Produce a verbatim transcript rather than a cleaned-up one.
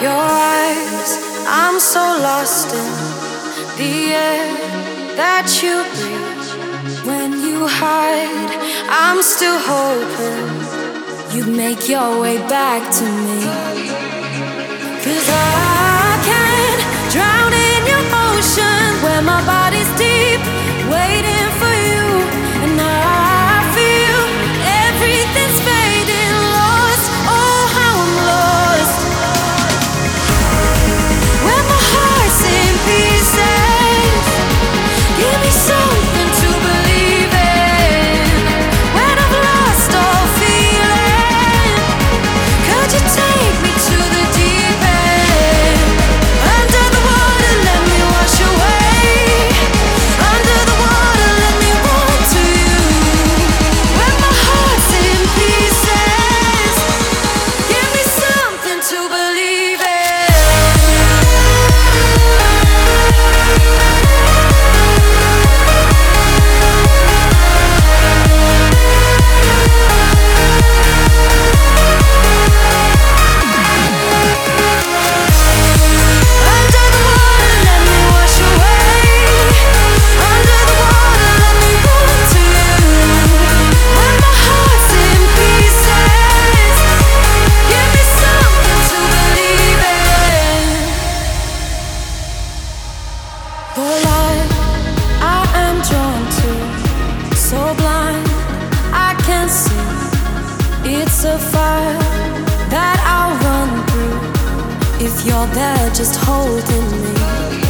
Your eyes, I'm so lost in the air that you breathe. When you hide, I'm still hoping you make your way back to me. 'Cause I can't drown in your ocean where my body's deep, waiting for you. And I feel everything's fading, lost, oh how I'm lost. When my heart's in pieces, give me something to believe in. When I've lost all feeling, could you take me to the deep end? Under the water, let me wash away. Under the water, let me run to you. When my heart's in pieces, give me something to believe in. Under the water, let me wash away. Under the water, let me run to you. When my heart's in pieces, give me something to believe in. Your light, I am drawn to, so blind, I can't see. It's a fire that I'll run through if you're there just holding me.